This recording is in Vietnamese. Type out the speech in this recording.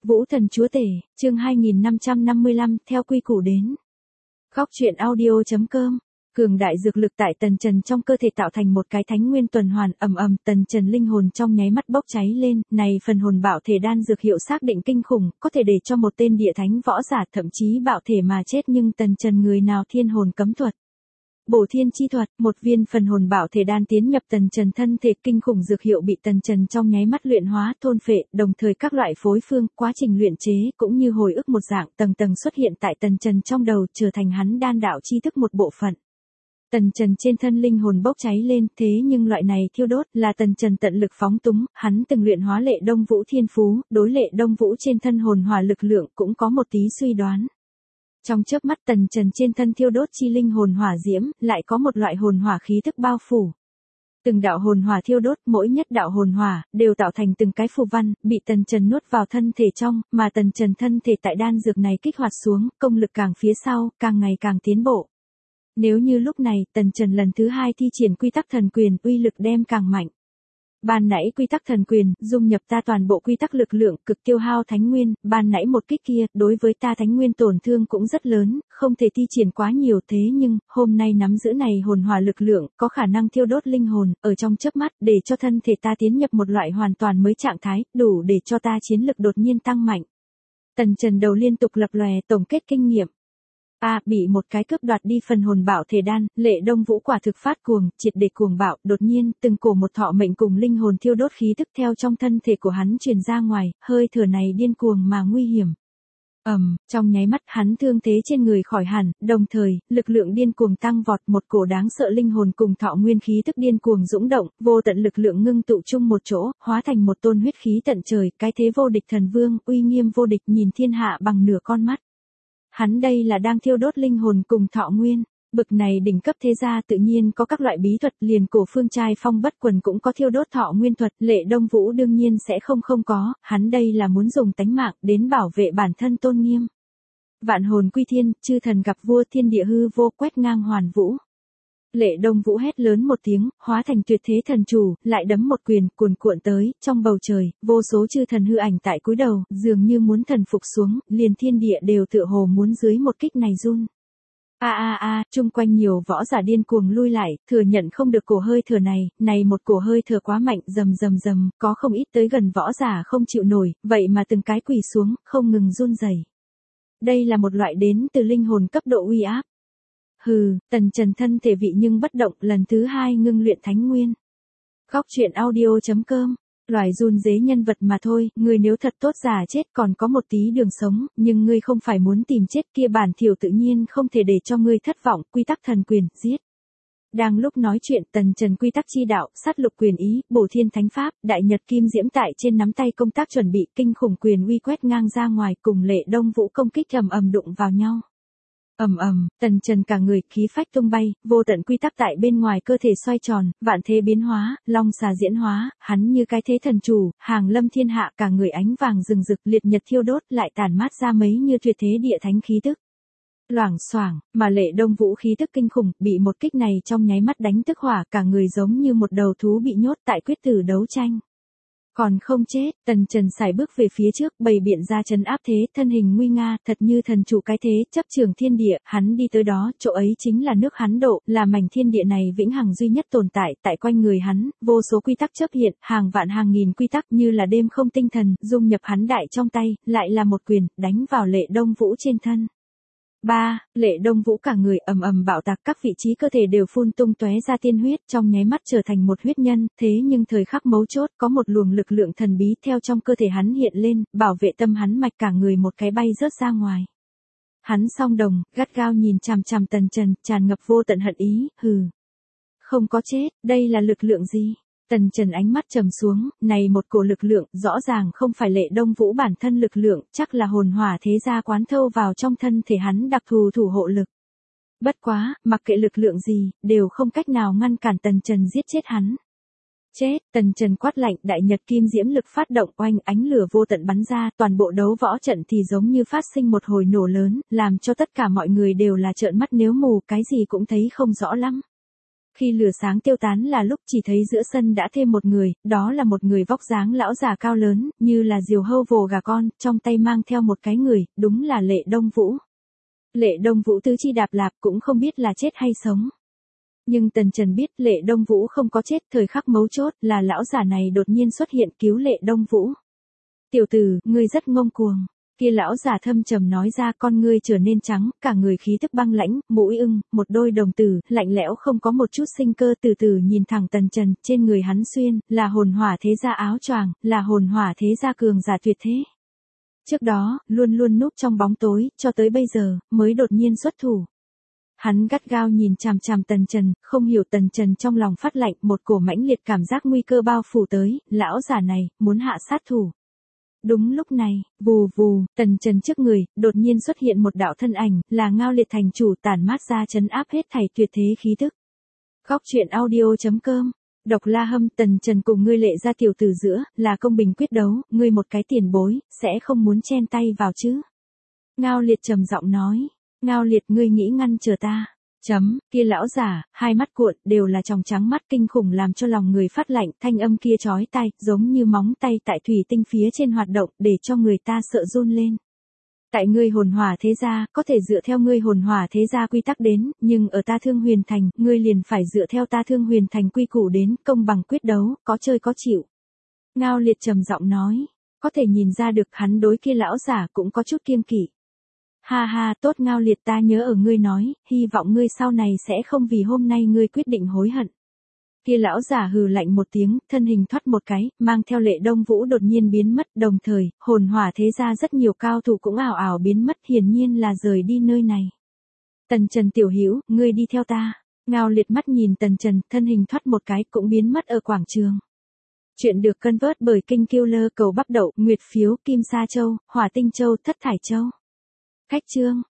Vũ thần chúa tể, chương 2555, theo quy củ đến. Góc truyện audio.com. Cường đại dược lực tại tần trần trong cơ thể tạo thành một cái thánh nguyên tuần hoàn, tần trần linh hồn trong nháy mắt bốc cháy lên, này phần hồn bảo thể đan dược hiệu xác định kinh khủng, có thể để cho một tên địa thánh võ giả thậm chí bạo thể mà chết, nhưng tần trần người nào thiên hồn cấm thuật. Bổ thiên chi thuật, một viên phần hồn bảo thể đan tiến nhập tần trần thân thể, kinh khủng dược hiệu bị tần trần trong nháy mắt luyện hóa thôn phệ, đồng thời các loại phối phương, quá trình luyện chế cũng như hồi ức một dạng tầng tầng xuất hiện tại tần trần trong đầu, trở thành hắn đan đạo chi thức một bộ phận. Tần trần trên thân linh hồn bốc cháy lên, thế nhưng loại này thiêu đốt là tần trần tận lực phóng túng, hắn từng luyện hóa Lệ Đông Vũ thiên phú, đối Lệ Đông Vũ trên thân hồn hỏa lực lượng cũng có một tí suy đoán. Trong chớp mắt tần trần trên thân thiêu đốt chi linh hồn hỏa diễm, lại có một loại hồn hỏa khí thức bao phủ. Từng đạo hồn hỏa thiêu đốt, mỗi nhất đạo hồn hỏa, đều tạo thành từng cái phù văn, bị tần trần nuốt vào thân thể trong, mà tần trần thân thể tại đan dược này kích hoạt xuống, công lực càng phía sau, càng ngày càng tiến bộ. Nếu như lúc này, tần trần lần thứ hai thi triển quy tắc thần quyền, uy lực đem càng mạnh. Ban nãy quy tắc thần quyền, dung nhập ta toàn bộ quy tắc lực lượng, cực tiêu hao thánh nguyên, ban nãy một kích kia, đối với ta thánh nguyên tổn thương cũng rất lớn, không thể thi triển quá nhiều, thế nhưng, hôm nay nắm giữ này hồn hỏa lực lượng, có khả năng thiêu đốt linh hồn, ở trong chớp mắt, để cho thân thể ta tiến nhập một loại hoàn toàn mới trạng thái, đủ để cho ta chiến lực đột nhiên tăng mạnh. Tần trần đầu liên tục lập lòe, tổng kết kinh nghiệm. Bị một cái cướp đoạt đi phần hồn bảo thể đan, Lệ Đông Vũ quả thực phát cuồng, triệt để cuồng bạo, đột nhiên, từng cổ một thọ mệnh cùng linh hồn thiêu đốt khí tức theo trong thân thể của hắn truyền ra ngoài, hơi thở này điên cuồng mà nguy hiểm. Trong nháy mắt hắn thương thế trên người khỏi hẳn, đồng thời, lực lượng điên cuồng tăng vọt, một cổ đáng sợ linh hồn cùng thọ nguyên khí tức điên cuồng dũng động, vô tận lực lượng ngưng tụ chung một chỗ, hóa thành một tôn huyết khí tận trời, cái thế vô địch thần vương, uy nghiêm vô địch nhìn thiên hạ bằng nửa con mắt. Hắn đây là đang thiêu đốt linh hồn cùng thọ nguyên, bực này đỉnh cấp thế gia tự nhiên có các loại bí thuật, liền cổ phương trai phong bất quần cũng có thiêu đốt thọ nguyên thuật, Lệ Đông Vũ đương nhiên sẽ không có, hắn đây là muốn dùng tánh mạng đến bảo vệ bản thân tôn nghiêm. Vạn hồn quy thiên, chư thần gặp vua, thiên địa hư vô, quét ngang hoàn vũ. Lệ Đông Vũ hét lớn một tiếng, hóa thành tuyệt thế thần chủ, lại đấm một quyền, cuồn cuộn tới, trong bầu trời, vô số chư thần hư ảnh tại cúi đầu, dường như muốn thần phục xuống, liền thiên địa đều tựa hồ muốn dưới một kích này run. Chung quanh nhiều võ giả điên cuồng lui lại, thừa nhận không được cổ hơi thở này một cổ hơi thở quá mạnh, rầm, có không ít tới gần võ giả không chịu nổi, vậy mà từng cái quỳ xuống, không ngừng run rẩy. Đây là một loại đến từ linh hồn cấp độ uy áp. Tần trần thân thể vị nhưng bất động, lần thứ hai ngưng luyện thánh nguyên. Góc truyện audio.com. Loài run dế nhân vật mà thôi, ngươi nếu thật tốt giả chết còn có một tí đường sống, nhưng ngươi không phải muốn tìm chết kia, bản thiểu tự nhiên không thể để cho ngươi thất vọng, quy tắc thần quyền, giết. Đang lúc nói chuyện, tần trần quy tắc chi đạo, sát lục quyền ý, bổ thiên thánh pháp, đại nhật kim diễm tại trên nắm tay công tác chuẩn bị, kinh khủng quyền uy quét ngang ra ngoài, cùng Lệ Đông Vũ công kích đụng vào nhau. Tần trần cả người, khí phách tung bay, vô tận quy tắc tại bên ngoài cơ thể xoay tròn, vạn thế biến hóa, long xà diễn hóa, hắn như cái thế thần chủ, hàng lâm thiên hạ, cả người ánh vàng rừng rực, liệt nhật thiêu đốt, lại tản mát ra mấy như tuyệt thế địa thánh khí tức. Loảng xoảng, mà Lệ Đông Vũ khí tức kinh khủng, bị một kích này trong nháy mắt đánh tức hỏa, cả người giống như một đầu thú bị nhốt tại quyết tử đấu tranh. Còn không chết, tần trần sải bước về phía trước, bày biện ra trấn áp thế, thân hình nguy nga, thật như thần chủ cái thế, chấp trường thiên địa, hắn đi tới đó, chỗ ấy chính là nước hắn độ, là mảnh thiên địa này vĩnh hằng duy nhất tồn tại, tại quanh người hắn, vô số quy tắc chớp hiện, hàng vạn hàng nghìn quy tắc như là đêm không tinh thần, dung nhập hắn đại trong tay, lại là một quyền, đánh vào Lệ Đông Vũ trên thân. Lệ Đông Vũ cả người bạo tạc, các vị trí cơ thể đều phun tung tóe ra tiên huyết, trong nháy mắt trở thành một huyết nhân, thế nhưng thời khắc mấu chốt, có một luồng lực lượng thần bí theo trong cơ thể hắn hiện lên, bảo vệ tâm hắn mạch, cả người một cái bay rớt ra ngoài. Hắn song đồng, gắt gao nhìn chằm chằm tần trần, tràn ngập vô tận hận ý, không có chết, đây là lực lượng gì? Tần trần ánh mắt trầm xuống, này một cổ lực lượng, rõ ràng không phải Lệ Đông Vũ bản thân lực lượng, chắc là hồn hỏa thế gia quán thâu vào trong thân thể hắn đặc thù thủ hộ lực. Bất quá, mặc kệ lực lượng gì, đều không cách nào ngăn cản tần trần giết chết hắn. Chết, tần trần quát lạnh, đại nhật kim diễm lực phát động, oanh, ánh lửa vô tận bắn ra, toàn bộ đấu võ trận thì giống như phát sinh một hồi nổ lớn, làm cho tất cả mọi người đều là trợn mắt nếu mù, cái gì cũng thấy không rõ lắm. Khi lửa sáng tiêu tán là lúc chỉ thấy giữa sân đã thêm một người, đó là một người vóc dáng lão già cao lớn, như là diều hâu vồ gà con, trong tay mang theo một cái người, đúng là Lệ Đông Vũ. Lệ Đông Vũ tứ chi đạp lạp cũng không biết là chết hay sống. Nhưng Tần Trần biết Lệ Đông Vũ không có chết, thời khắc mấu chốt là lão giả này đột nhiên xuất hiện cứu Lệ Đông Vũ. Tiểu tử, ngươi rất ngông cuồng. Kia lão giả thâm trầm nói ra, con ngươi trở nên trắng, cả người khí tức băng lãnh, mũi ưng, một đôi đồng tử, lạnh lẽo không có một chút sinh cơ, từ từ nhìn thẳng Tần Trần, trên người hắn xuyên, là hồn hỏa thế gia áo choàng, là hồn hỏa thế gia cường giả tuyệt thế. Trước đó, luôn luôn núp trong bóng tối, cho tới bây giờ, mới đột nhiên xuất thủ. Hắn gắt gao nhìn chằm chằm Tần Trần, không hiểu Tần Trần trong lòng phát lạnh, một cổ mãnh liệt cảm giác nguy cơ bao phủ tới, lão giả này, muốn hạ sát thủ. Đúng lúc này, vù vù, Tần Trần trước người, đột nhiên xuất hiện một đạo thân ảnh, là Ngao Liệt thành chủ tản mát ra trấn áp hết thảy tuyệt thế khí tức. Góc truyện audio.com. Độc La Hâm, Tần Trần cùng ngươi Lệ gia tiểu tử giữa, là công bình quyết đấu, ngươi một cái tiền bối, sẽ không muốn chen tay vào chứ. Ngao Liệt trầm giọng nói, Ngao Liệt ngươi nghĩ ngăn chờ ta. Kia lão giả, hai mắt cuộn, đều là tròng trắng mắt kinh khủng làm cho lòng người phát lạnh, thanh âm kia chói tai, giống như móng tay tại thủy tinh phía trên hoạt động, để cho người ta sợ run lên. Tại ngươi hồn hỏa thế gia, có thể dựa theo ngươi hồn hỏa thế gia quy tắc đến, nhưng ở ta Thương Huyền Thành, ngươi liền phải dựa theo ta Thương Huyền Thành quy củ đến, công bằng quyết đấu, có chơi có chịu. Ngao Liệt trầm giọng nói, có thể nhìn ra được hắn đối kia lão giả cũng có chút kiêng kỵ. Ha ha, tốt Ngao Liệt, ta nhớ ở ngươi nói, hy vọng ngươi sau này sẽ không vì hôm nay ngươi quyết định hối hận. Kia lão giả hừ lạnh một tiếng, thân hình thoát một cái, mang theo Lệ Đông Vũ đột nhiên biến mất, đồng thời, hồn hỏa thế gia rất nhiều cao thủ cũng ảo ảo biến mất, hiển nhiên là rời đi nơi này. Tần Trần tiểu hữu, ngươi đi theo ta. Ngao Liệt mắt nhìn Tần Trần, thân hình thoát một cái cũng biến mất ở quảng trường. Chuyện được cân vớt bởi kênh Killer Cầu Bắp Đậu, Nguyệt Phiếu, Kim Sa Châu, Hỏa Tinh Châu, Thất Thải Châu. Khách chương